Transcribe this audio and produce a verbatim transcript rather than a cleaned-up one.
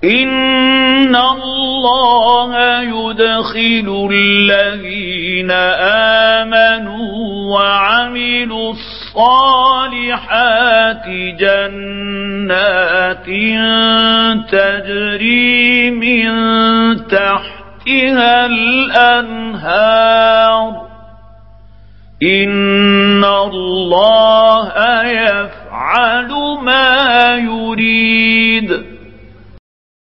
إن الله يدخل الذين آمنوا وعملوا الصالحات جنات تجري من تحتها الأنهار إن الله يفعل ما يريد